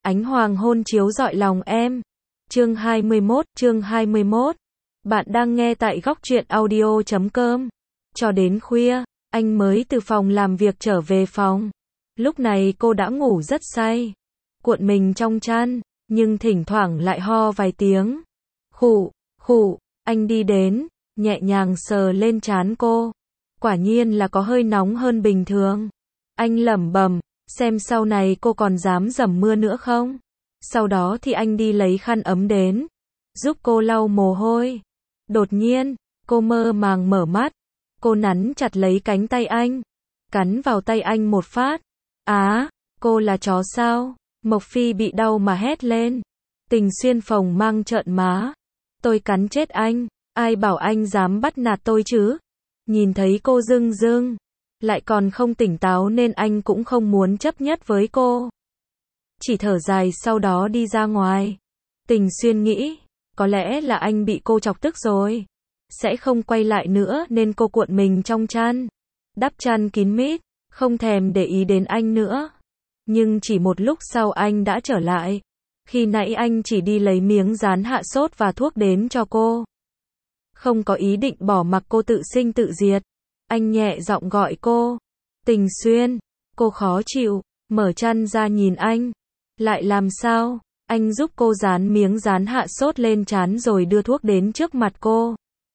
Ánh hoàng hôn chiếu rọi lòng em. Chương 21. Bạn đang nghe tại góc truyện audio.com. Cho đến khuya, anh mới từ phòng làm việc trở về phòng. Lúc này cô đã ngủ rất say, cuộn mình trong chăn, nhưng thỉnh thoảng lại ho vài tiếng. Khụ, anh đi đến, nhẹ nhàng sờ lên trán cô. Quả nhiên là có hơi nóng hơn bình thường. Anh lẩm bẩm, xem sau này cô còn dám dầm mưa nữa không? Sau đó thì anh đi lấy khăn ấm đến, giúp cô lau mồ hôi. Đột nhiên, cô mơ màng mở mắt. Cô nắn chặt lấy cánh tay anh, cắn vào tay anh một phát. Cô là chó sao? Mộc Phi bị đau mà hét lên. Tình Xuyên phồng mang trợn má. Tôi cắn chết anh, ai bảo anh dám bắt nạt tôi chứ? Nhìn thấy cô dưng, lại còn không tỉnh táo nên anh cũng không muốn chấp nhất với cô. Chỉ thở dài sau đó đi ra ngoài. Tình Xuyên nghĩ, có lẽ là anh bị cô chọc tức rồi, sẽ không quay lại nữa nên cô cuộn mình trong chăn, đắp chăn kín mít, không thèm để ý đến anh nữa. Nhưng chỉ một lúc sau anh đã trở lại. Khi nãy anh chỉ đi lấy miếng dán hạ sốt và thuốc đến cho cô, không có ý định bỏ mặc cô tự sinh tự diệt. Anh nhẹ giọng gọi cô, Tình Xuyên. Cô khó chịu, mở chăn ra nhìn anh. Lại làm sao? Anh giúp cô dán miếng dán hạ sốt lên trán rồi đưa thuốc đến trước mặt cô.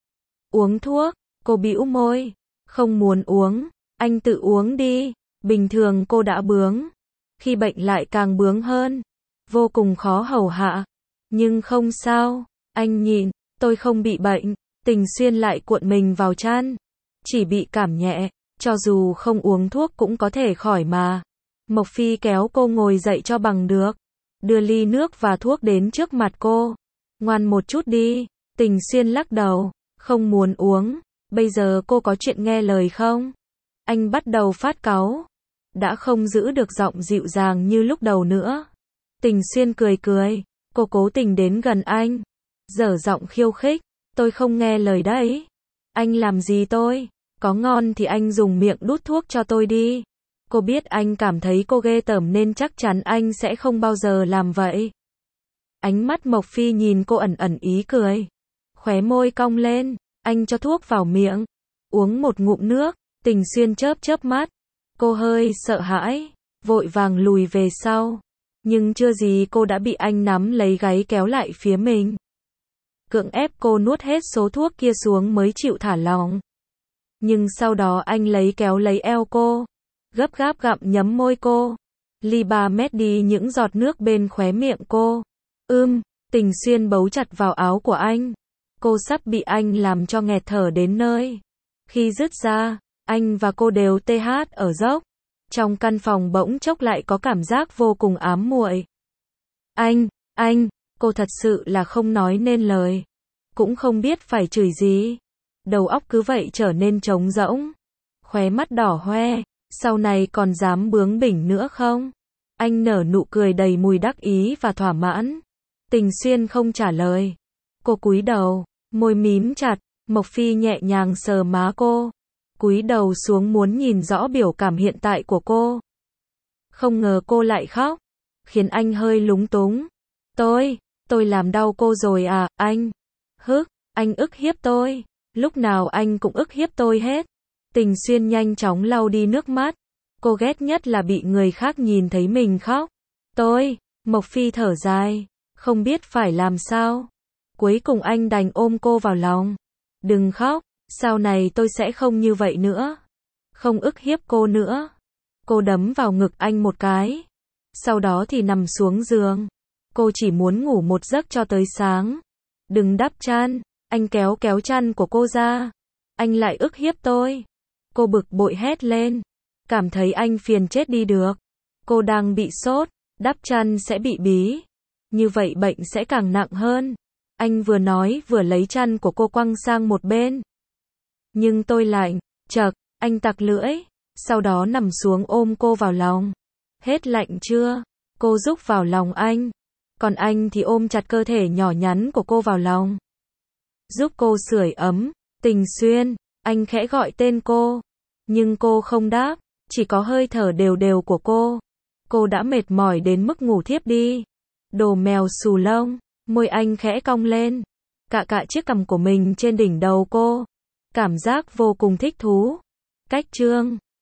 Uống thuốc, cô bĩu môi. Không muốn uống, anh tự uống đi. Bình thường cô đã bướng, khi bệnh lại càng bướng hơn, vô cùng khó hầu hạ. Nhưng không sao, anh nhịn, tôi không bị bệnh. Tình Xuyên lại cuộn mình vào chăn. Chỉ bị cảm nhẹ, cho dù không uống thuốc cũng có thể khỏi mà. Mộc Phi kéo cô ngồi dậy cho bằng được, đưa ly nước và thuốc đến trước mặt cô. Ngoan một chút đi. Tình Xuyên lắc đầu, không muốn uống. Bây giờ cô có chuyện nghe lời không? Anh bắt đầu phát cáu, đã không giữ được giọng dịu dàng như lúc đầu nữa. Tình Xuyên cười, cô cố tình đến gần anh, dở giọng khiêu khích. Tôi không nghe lời đấy. Anh làm gì tôi? Có ngon thì anh dùng miệng đút thuốc cho tôi đi. Cô biết anh cảm thấy cô ghê tởm nên chắc chắn anh sẽ không bao giờ làm vậy. Ánh mắt Mộc Phi nhìn cô ẩn ẩn ý cười, khóe môi cong lên. Anh cho thuốc vào miệng, uống một ngụm nước. Tình Xuyên chớp mắt. Cô hơi sợ hãi, vội vàng lùi về sau. Nhưng chưa gì cô đã bị anh nắm lấy gáy kéo lại phía mình, cưỡng ép cô nuốt hết số thuốc kia xuống mới chịu thả lỏng. Nhưng sau đó anh kéo lấy eo cô, gấp gáp gặm nhấm môi cô, ly 3 mét đi những giọt nước bên khóe miệng cô. Tình Xuyên bấu chặt vào áo của anh. Cô sắp bị anh làm cho nghẹt thở đến nơi. Khi dứt ra, anh và cô đều TH ở dốc. Trong căn phòng bỗng chốc lại có cảm giác vô cùng ám muội. Anh, cô thật sự là không nói nên lời, cũng không biết phải chửi gì. Đầu óc cứ vậy trở nên trống rỗng, khóe mắt đỏ hoe. Sau này còn dám bướng bỉnh nữa không? Anh nở nụ cười đầy mùi đắc ý và thỏa mãn. Tình Xuyên không trả lời. Cô cúi đầu, môi mím chặt. Mộc Phi nhẹ nhàng sờ má cô, cúi đầu xuống muốn nhìn rõ biểu cảm hiện tại của cô. Không ngờ cô lại khóc, khiến anh hơi lúng túng. Tôi làm đau cô rồi à, anh? Anh ức hiếp tôi. Lúc nào anh cũng ức hiếp tôi hết. Tình Xuyên nhanh chóng lau đi nước mắt. Cô ghét nhất là bị người khác nhìn thấy mình khóc. Mộc Phi thở dài, không biết phải làm sao. Cuối cùng anh đành ôm cô vào lòng. Đừng khóc, sau này tôi sẽ không như vậy nữa. Không ức hiếp cô nữa. Cô đấm vào ngực anh một cái. Sau đó thì nằm xuống giường. Cô chỉ muốn ngủ một giấc cho tới sáng. Đừng đắp chăn. Anh kéo chăn của cô ra. Anh lại ức hiếp tôi. Cô bực bội hét lên. Cảm thấy anh phiền chết đi được. Cô đang bị sốt, đắp chăn sẽ bị bí. Như vậy bệnh sẽ càng nặng hơn. Anh vừa nói vừa lấy chăn của cô quăng sang một bên. Nhưng tôi lạnh, chậc, anh tặc lưỡi. Sau đó nằm xuống ôm cô vào lòng. Hết lạnh chưa? Cô rúc vào lòng anh. Còn anh thì ôm chặt cơ thể nhỏ nhắn của cô vào lòng, giúp cô sưởi ấm. Tình Xuyên, anh khẽ gọi tên cô. Nhưng cô không đáp, chỉ có hơi thở đều đều của cô. cô đã mệt mỏi đến mức ngủ thiếp đi. Đồ mèo xù lông, môi anh khẽ cong lên, cạ cạ chiếc cằm của mình trên đỉnh đầu cô. Cảm giác vô cùng thích thú. Cách chương